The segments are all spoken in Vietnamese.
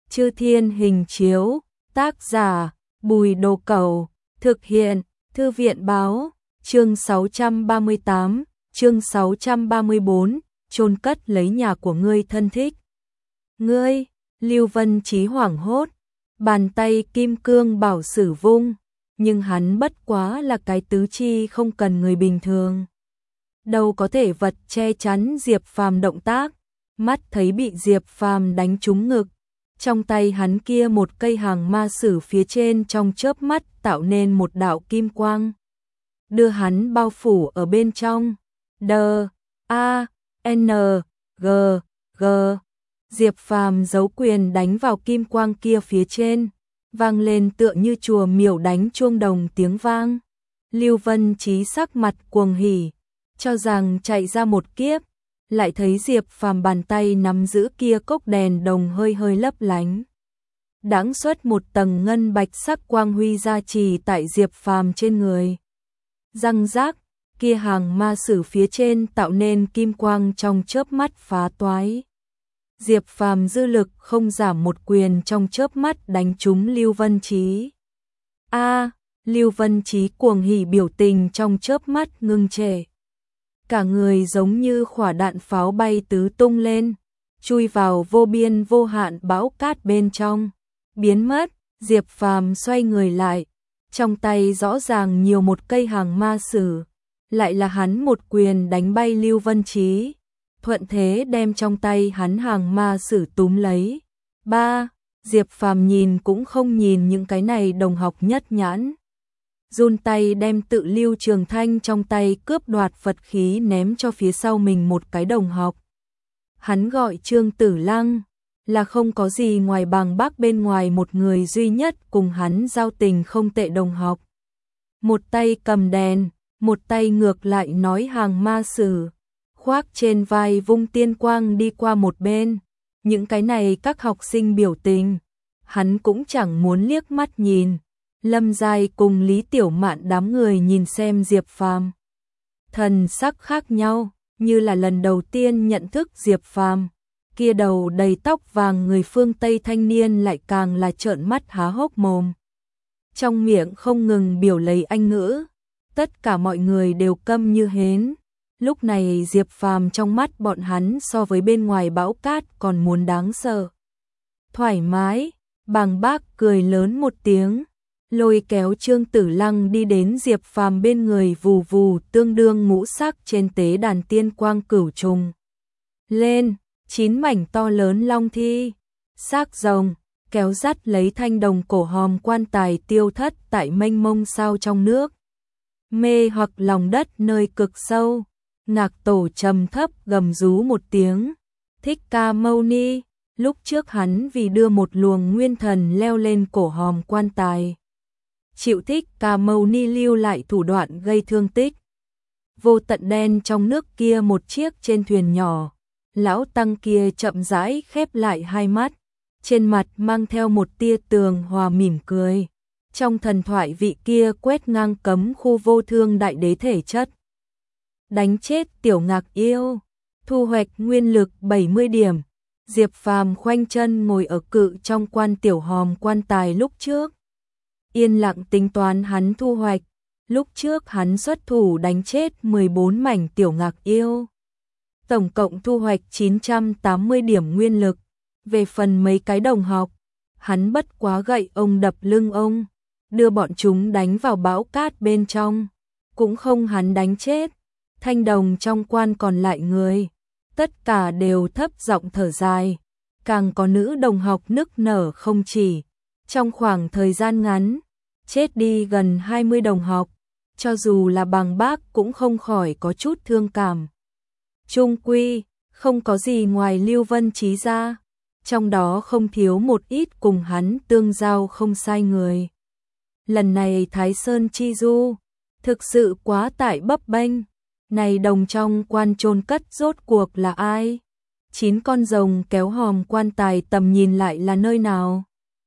Chư Thiên Hình Chiếu, tác giả Bùi Đồ Cẩu, thực hiện Thư viện Báo, chương 638, chương 634, chôn cất lấy nhà của ngươi thân thích. Ngươi, Lưu Vân Chí hoảng hốt, bàn tay kim cương bảo sử vung, nhưng hắn bất quá là cái tứ chi không cần người bình thường. Đâu có thể vật che chắn Diệp Phàm động tác, mắt thấy bị Diệp Phàm đánh trúng ngực. Trong tay hắn kia một cây hàng ma sử phía trên trong chớp mắt tạo nên một đạo kim quang, đưa hắn bao phủ ở bên trong. D-A-N-G G. Diệp Phàm giấu quyền đánh vào kim quang kia phía trên, vang lên tựa như chùa miểu đánh chuông đồng tiếng vang. Lưu Vân Chí sắc mặt cuồng hỉ, cho rằng chạy ra một kiếp, lại thấy Diệp Phàm bàn tay nắm giữ kia cốc đèn đồng hơi hơi lấp lánh. Đãng xuất một tầng ngân bạch sắc quang huy gia trì tại Diệp Phàm trên người. Răng rác, kia hàng ma sử phía trên tạo nên kim quang trong chớp mắt phá toái. Diệp Phàm dư lực không giảm một quyền trong chớp mắt đánh trúng Lưu Vân Chí. Lưu Vân Chí cuồng hỉ biểu tình trong chớp mắt ngưng trệ. Cả người giống như quả đạn pháo bay tứ tung lên, chui vào vô biên vô hạn bão cát bên trong, biến mất. Diệp Phàm xoay người lại, trong tay rõ ràng nhiều một cây hàng ma sử, lại là hắn một quyền đánh bay Lưu Vân Chí, thuận thế đem trong tay hắn hàng ma sử túm lấy. Diệp Phàm nhìn cũng không nhìn những cái này đồng học nhất nhãn, run tay đem tự Lưu Trường Thanh trong tay cướp đoạt Phật khí ném cho phía sau mình một cái đồng học. Hắn gọi Trương Tử Lăng, là không có gì ngoài bằng bác bên ngoài một người duy nhất cùng hắn giao tình không tệ đồng học. Một tay cầm đèn, một tay ngược lại nói hàng ma sử, khoác trên vai vung tiên quang đi qua một bên. Những cái này các học sinh biểu tình, hắn cũng chẳng muốn liếc mắt nhìn. Lâm Giai cùng Lý Tiểu Mạn đám người nhìn xem Diệp Phàm, thần sắc khác nhau, như là lần đầu tiên nhận thức Diệp Phàm. Kia đầu đầy tóc vàng người phương Tây thanh niên lại càng là trợn mắt há hốc mồm, trong miệng không ngừng biểu lấy Anh ngữ. Tất cả mọi người đều câm như hến. Lúc này Diệp Phàm trong mắt bọn hắn so với bên ngoài bão cát còn muốn đáng sợ. Thoải mái, Bàng Bác cười lớn một tiếng, lôi kéo Trương Tử Lăng đi đến Diệp Phàm bên người, vù vù tương đương ngũ sắc trên tế đàn tiên quang cửu trùng lên, 9 mảnh to lớn long thi, xác rồng, kéo dắt lấy thanh đồng cổ hòm quan tài tiêu thất tại mênh mông sao trong nước. Mê hoặc lòng đất nơi cực sâu, Ngạc Tổ trầm thấp gầm rú một tiếng. Thích Ca Mâu Ni, lúc trước hắn vì đưa một luồng nguyên thần leo lên cổ hòm quan tài, chịu Thích Ca Mâu Ni lưu lại thủ đoạn gây thương tích. Vô tận đen trong nước kia một chiếc trên thuyền nhỏ, lão tăng kia chậm rãi khép lại hai mắt, trên mặt mang theo một tia tường hòa mỉm cười. Trong thần thoại vị kia quét ngang cấm khu vô thương đại đế thể chất, đánh chết Tiểu Ngạc Yêu, thu hoạch nguyên lực 70 điểm. Diệp Phàm khoanh chân ngồi ở cự trong quan tiểu hòm quan tài lúc trước, yên lặng tính toán hắn thu hoạch. Lúc trước hắn xuất thủ đánh chết 14 mảnh Tiểu Ngạc Yêu, tổng cộng thu hoạch 980 điểm nguyên lực. Về phần mấy cái đồng học, hắn bất quá gậy ông đập lưng ông, đưa bọn chúng đánh vào bão cát bên trong, cũng không hắn đánh chết. Thanh đồng trong quan còn lại người, tất cả đều thấp giọng thở dài, càng có nữ đồng học nức nở không chỉ. Trong khoảng thời gian ngắn, chết đi gần 20 đồng học, cho dù là Bàng Bác cũng không khỏi có chút thương cảm. Chung quy, không có gì ngoài Lưu Vân Chí ra, trong đó không thiếu một ít cùng hắn tương giao không sai người. Lần này Thái Sơn chi du, thực sự quá tải bấp bênh. Này đồng trong quan chôn cất rốt cuộc là ai? 9 con rồng kéo hòm quan tài tầm nhìn lại là nơi nào?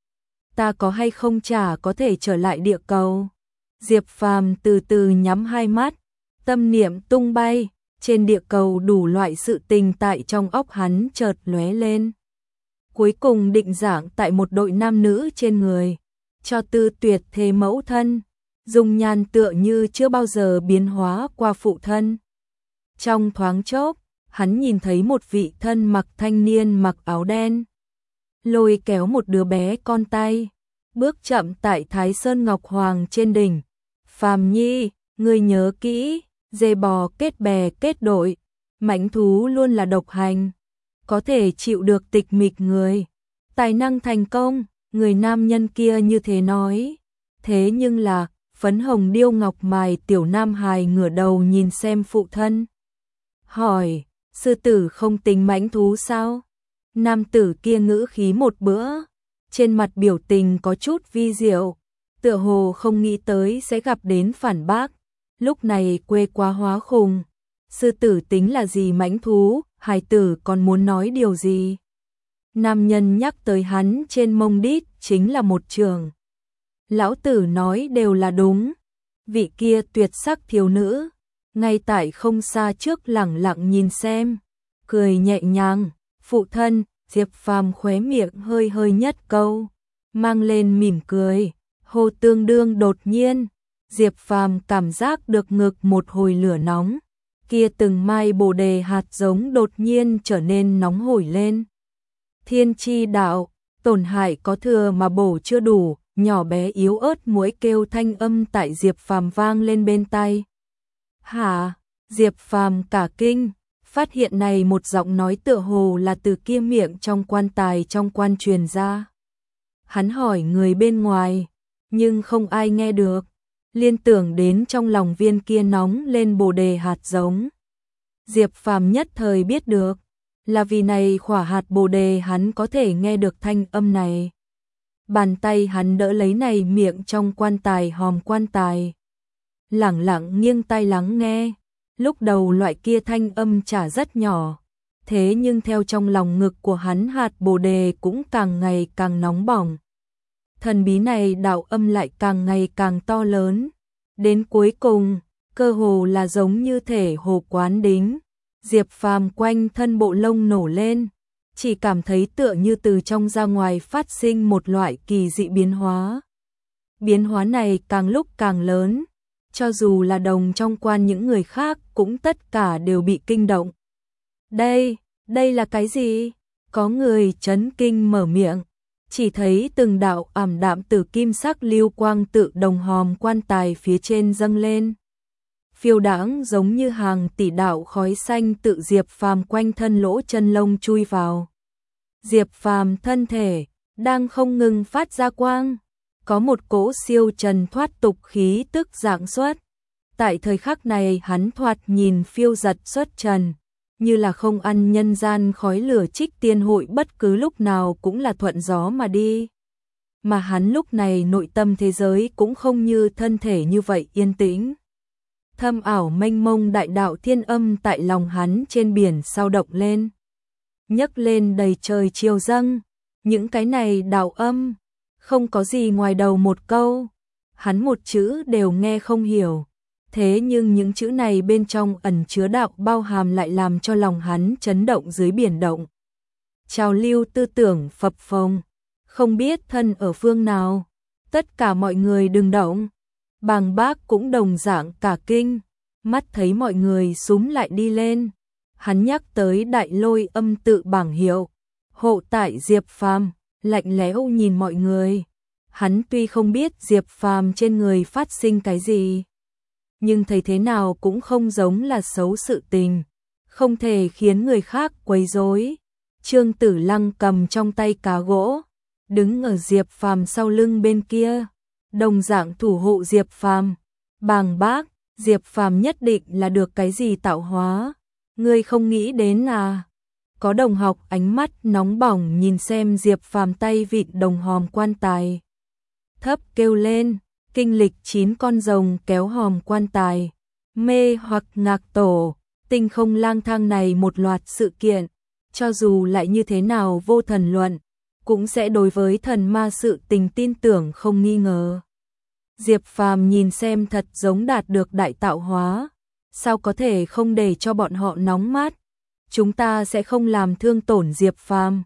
Ta có hay không chả có thể trở lại địa cầu? Diệp Phàm từ từ nhắm hai mắt, tâm niệm tung bay, trên địa cầu đủ loại sự tình tại trong óc hắn chợt lóe lên. cuối cùng định dạng tại một đội nam nữ trên người, cho Tư Tuyệt thế mẫu thân, dung nhan tựa như chưa bao giờ biến hóa qua phụ thân. Trong thoáng chốc, hắn nhìn thấy một vị thân mặc thanh niên mặc áo đen, lôi kéo một đứa bé con tay, bước chậm tại Thái Sơn Ngọc Hoàng trên đỉnh. Phàm Nhi, ngươi nhớ kỹ, dê bò kết bè kết đội, mãnh thú luôn là độc hành, có thể chịu được tịch mịch người, tài năng thành công. Người nam nhân kia như thế nói. Thế nhưng là, phấn hồng điêu ngọc mài tiểu nam hài ngửa đầu nhìn xem phụ thân, hỏi, sư tử không tính mãnh thú sao? Nam tử kia ngữ khí một bữa, trên mặt biểu tình có chút vi diệu, tựa hồ không nghĩ tới sẽ gặp đến phản bác. Lúc này quê quá hóa khùng, sư tử tính là gì mãnh thú, hài tử còn muốn nói điều gì? Nam nhân nhắc tới hắn trên mông đít chính là một trường. Lão tử nói đều là đúng. Vị kia tuyệt sắc thiếu nữ, ngay tại không xa trước lẳng lặng nhìn xem, cười nhẹ nhàng. Phụ thân, Diệp Phàm khóe miệng hơi hơi nhất câu, mang lên mỉm cười. Hô tương đương đột nhiên, Diệp Phàm cảm giác được ngực một hồi lửa nóng, kia từng mai bồ đề hạt giống đột nhiên trở nên nóng hổi lên. Thiên chi đạo, tổn hại có thừa mà bổ chưa đủ, nhỏ bé yếu ớt muỗi kêu thanh âm tại Diệp Phàm vang lên bên tai. Hả? Diệp Phàm cả kinh, phát hiện này một giọng nói tựa hồ là từ kia miệng trong quan tài trong quan truyền ra. Hắn hỏi người bên ngoài, nhưng không ai nghe được, liên tưởng đến trong lòng viên kia nóng lên bồ đề hạt giống. Diệp Phàm nhất thời biết được, là vì này khỏa hạt bồ đề hắn có thể nghe được thanh âm này. Bàn tay hắn đỡ lấy này miệng trong quan tài hòm quan tài, lẳng lặng nghiêng tai lắng nghe. Lúc đầu loại kia thanh âm chả rất nhỏ, thế nhưng theo trong lòng ngực của hắn hạt bồ đề cũng càng ngày càng nóng bỏng. Thần bí này đạo âm lại càng ngày càng to lớn, đến cuối cùng, cơ hồ là giống như thể hồ quán đính. Diệp Phàm quanh thân bộ lông nổ lên, chỉ cảm thấy tựa như từ trong ra ngoài phát sinh một loại kỳ dị biến hóa. Biến hóa này càng lúc càng lớn, cho dù là đồng trong quan những người khác cũng tất cả đều bị kinh động. Đây là cái gì? Có người chấn kinh mở miệng, chỉ thấy từng đạo ảm đạm từ kim sắc lưu quang tự đồng hòm quan tài phía trên dâng lên. Phiêu đãng giống như hàng tỷ đạo khói xanh tự Diệp Phàm quanh thân lỗ chân lông chui vào. Diệp Phàm thân thể đang không ngừng phát ra quang, có một cỗ siêu trần thoát tục khí tức dạng xuất. Tại thời khắc này hắn thoạt nhìn phiêu giật xuất trần, như là không ăn nhân gian khói lửa trích tiên hội bất cứ lúc nào cũng là thuận gió mà đi. Mà hắn lúc này nội tâm thế giới cũng không như thân thể như vậy yên tĩnh. Thâm ảo mênh mông đại đạo thiên âm tại lòng hắn trên biển sao động lên, nhấc lên đầy trời chiều dâng. Những cái này đạo âm, không có gì ngoài đầu một câu, hắn một chữ đều nghe không hiểu. Thế nhưng những chữ này bên trong ẩn chứa đạo bao hàm lại làm cho lòng hắn chấn động dưới biển động. Trào lưu tư tưởng phập phồng, không biết thân ở phương nào, tất cả mọi người đừng động. Bàng Bác cũng đồng dạng cả kinh, mắt thấy mọi người xúm lại đi lên. Hắn nhắc tới đại lôi âm tự bảng hiệu, hộ tại Diệp Phàm, lạnh lẽo nhìn mọi người. Hắn tuy không biết Diệp Phàm trên người phát sinh cái gì, nhưng thấy thế nào cũng không giống là xấu sự tình, không thể khiến người khác quấy rối. Trương Tử Lăng cầm trong tay cá gỗ, đứng ở Diệp Phàm sau lưng bên kia, đồng dạng thủ hộ Diệp Phàm. Bàng Bác, Diệp Phàm nhất định là được cái gì tạo hóa, ngươi không nghĩ đến à? Có đồng học ánh mắt nóng bỏng nhìn xem Diệp Phàm tay vịn đồng hòm quan tài, thấp kêu lên. Kinh lịch 9 con rồng kéo hòm quan tài, mê hoặc ngạc tổ, tinh không lang thang này một loạt sự kiện, cho dù lại như thế nào vô thần luận, cũng sẽ đối với thần ma sự tình tin tưởng không nghi ngờ. Diệp Phàm nhìn xem thật giống đạt được đại tạo hóa, sao có thể không để cho bọn họ nóng mắt? Chúng ta sẽ không làm thương tổn Diệp Phàm,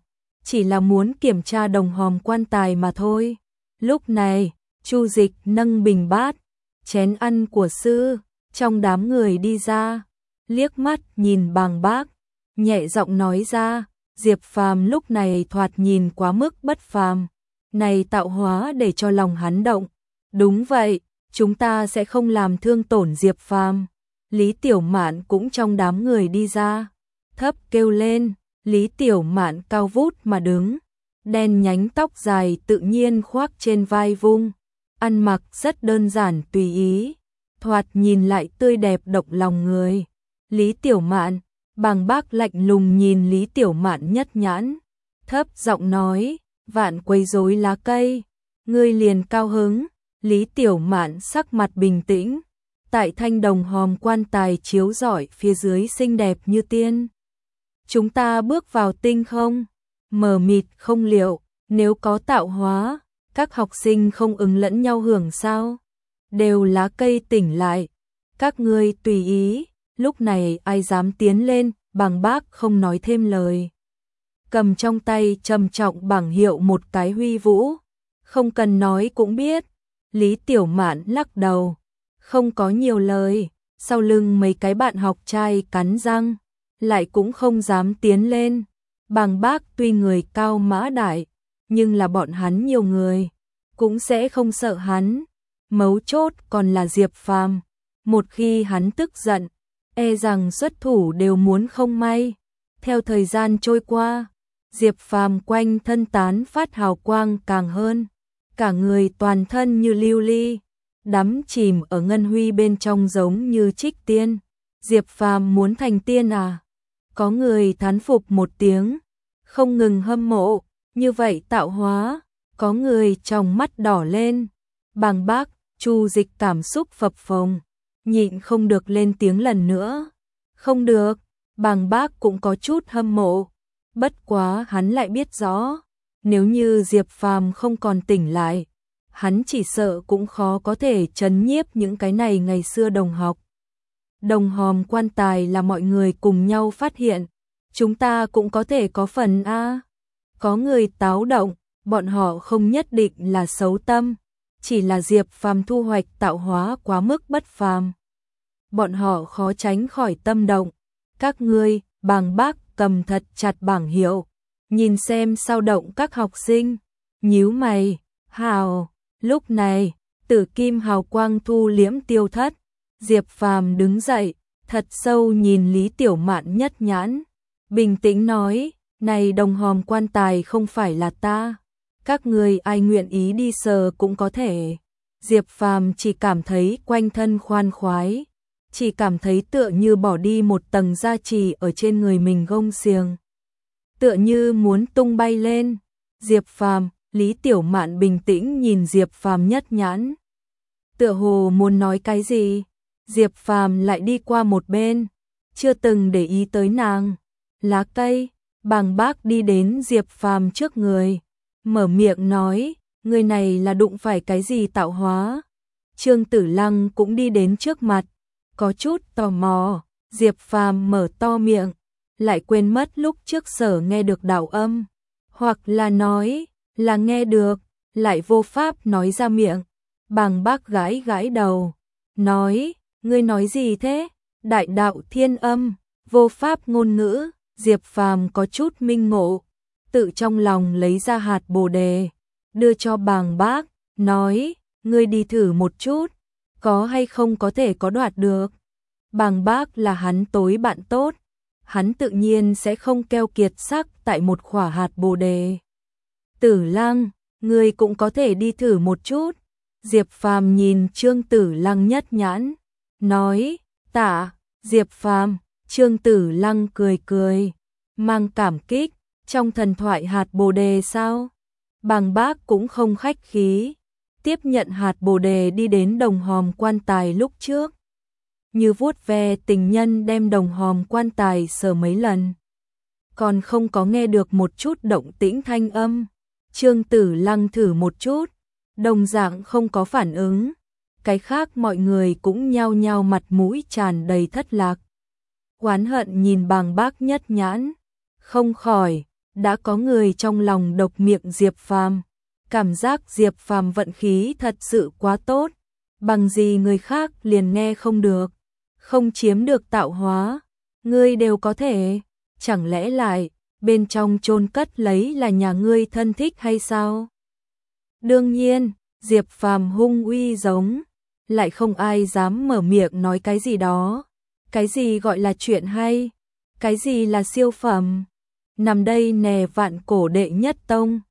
chỉ là muốn kiểm tra đồng hòm quan tài mà thôi. Lúc này, Chu Dịch nâng bình bát, chén ăn của sư, trong đám người đi ra, liếc mắt nhìn Bàng Bác, nhẹ giọng nói ra, Diệp Phàm lúc này thoạt nhìn quá mức bất phàm, này tạo hóa để cho lòng hắn động. Đúng vậy, chúng ta sẽ không làm thương tổn Diệp Phàm. Lý Tiểu Mạn cũng trong đám người đi ra, thấp kêu lên. Lý Tiểu Mạn cao vút mà đứng, đen nhánh tóc dài tự nhiên khoác trên vai vung, ăn mặc rất đơn giản tùy ý, thoạt nhìn lại tươi đẹp động lòng người. Lý Tiểu Mạn, Bàng Bác lạnh lùng nhìn Lý Tiểu Mạn nhất nhãn, thấp giọng nói, vạn quấy rối lá cây, ngươi liền cao hứng. Lý Tiểu Mạn sắc mặt bình tĩnh, tại thanh đồng hòm quan tài chiếu rọi phía dưới xinh đẹp như tiên. Chúng ta bước vào tinh không, mờ mịt không liệu, nếu có tạo hóa, các học sinh không ứng lẫn nhau hưởng sao? Đều lá cây tỉnh lại, các ngươi tùy ý, lúc này ai dám tiến lên, Bàng Bác không nói thêm lời. Cầm trong tay trầm trọng bảng hiệu một cái huy vũ, không cần nói cũng biết. Lý Tiểu Mạn lắc đầu, không có nhiều lời, sau lưng mấy cái bạn học trai cắn răng, lại cũng không dám tiến lên. Bàng Bác tuy người cao mã đại, nhưng là bọn hắn nhiều người, cũng sẽ không sợ hắn. Mấu chốt còn là Diệp Phàm, một khi hắn tức giận, e rằng xuất thủ đều muốn không may. Theo thời gian trôi qua, Diệp Phàm quanh thân tán phát hào quang càng hơn, cả người toàn thân như lưu ly, đắm chìm ở ngân huy bên trong giống như trích tiên. Diệp Phàm muốn thành tiên à? Có người thán phục một tiếng, không ngừng hâm mộ, như vậy tạo hóa, có người trong mắt đỏ lên. Bàng Bác, Chu Dịch cảm xúc phập phồng, nhịn không được lên tiếng lần nữa. Không được, Bàng Bác cũng có chút hâm mộ, bất quá hắn lại biết rõ, nếu như Diệp Phàm không còn tỉnh lại, hắn chỉ sợ cũng khó có thể trấn nhiếp những cái này ngày xưa đồng học. Đồng hòm quan tài là mọi người cùng nhau phát hiện, chúng ta cũng có thể có phần a. Có người táo động, bọn họ không nhất định là xấu tâm, chỉ là Diệp Phàm thu hoạch tạo hóa quá mức bất phàm. Bọn họ khó tránh khỏi tâm động. Các ngươi, Bàng Bác cầm thật chặt bảng hiệu, nhìn xem sao động các học sinh, nhíu mày, hào. Lúc này, tử kim hào quang thu liễm tiêu thất, Diệp Phàm đứng dậy, thật sâu nhìn Lý Tiểu Mạn nhất nhãn, bình tĩnh nói, này đồng hòm quan tài không phải là ta, các người ai nguyện ý đi sờ cũng có thể. Diệp Phàm chỉ cảm thấy quanh thân khoan khoái, chỉ cảm thấy tựa như bỏ đi một tầng da trì ở trên người mình gông xiềng, tựa như muốn tung bay lên. Diệp Phàm, Lý Tiểu Mạn bình tĩnh nhìn Diệp Phàm nhất nhãn, tựa hồ muốn nói cái gì. Diệp Phàm lại đi qua một bên, chưa từng để ý tới nàng. Lá cây, Bàng Bác đi đến Diệp Phàm trước người, mở miệng nói, người này là đụng phải cái gì tạo hóa. Trương Tử Lăng cũng đi đến trước mặt, có chút tò mò. Diệp Phàm mở to miệng, lại quên mất lúc trước sở nghe được đạo âm, hoặc là nói là nghe được, lại vô pháp nói ra miệng. Bàng Bác gãi gãi đầu, nói, ngươi nói gì thế? Đại đạo thiên âm, vô pháp ngôn ngữ. Diệp Phàm có chút minh ngộ, tự trong lòng lấy ra hạt bồ đề, đưa cho Bàng Bác, nói, ngươi đi thử một chút, có hay không có thể có đoạt được. Bàng Bác là hắn tối bạn tốt, hắn tự nhiên sẽ không keo kiệt sắc tại một khỏa hạt bồ đề. Tử Lăng, ngươi cũng có thể đi thử một chút. Diệp Phàm nhìn Trương Tử Lăng nhất nhãn, nói, tạ. Diệp Phàm, Trương Tử Lăng cười cười, mang cảm kích, trong thần thoại hạt bồ đề sao? Bàng Bác cũng không khách khí, tiếp nhận hạt bồ đề đi đến đồng hòm quan tài lúc trước, như vuốt ve tình nhân đem đồng hòm quan tài sờ mấy lần, còn không có nghe được một chút động tĩnh thanh âm. Trương Tử Lăng thử một chút, đồng dạng không có phản ứng. Cái khác mọi người cũng nhao nhao mặt mũi tràn đầy thất lạc, oán hận nhìn Bàng Bác nhất nhãn, không khỏi đã có người trong lòng độc miệng Diệp Phàm. Cảm giác Diệp Phàm vận khí thật sự quá tốt, bằng gì người khác liền nghe không được, không chiếm được tạo hóa, ngươi đều có thể, chẳng lẽ lại bên trong chôn cất lấy là nhà ngươi thân thích hay sao? Đương nhiên, Diệp Phàm hung uy giống, lại không ai dám mở miệng nói cái gì đó. Cái gì gọi là chuyện hay? Cái gì là siêu phẩm? Nằm đây nè Vạn Cổ đệ nhất tông,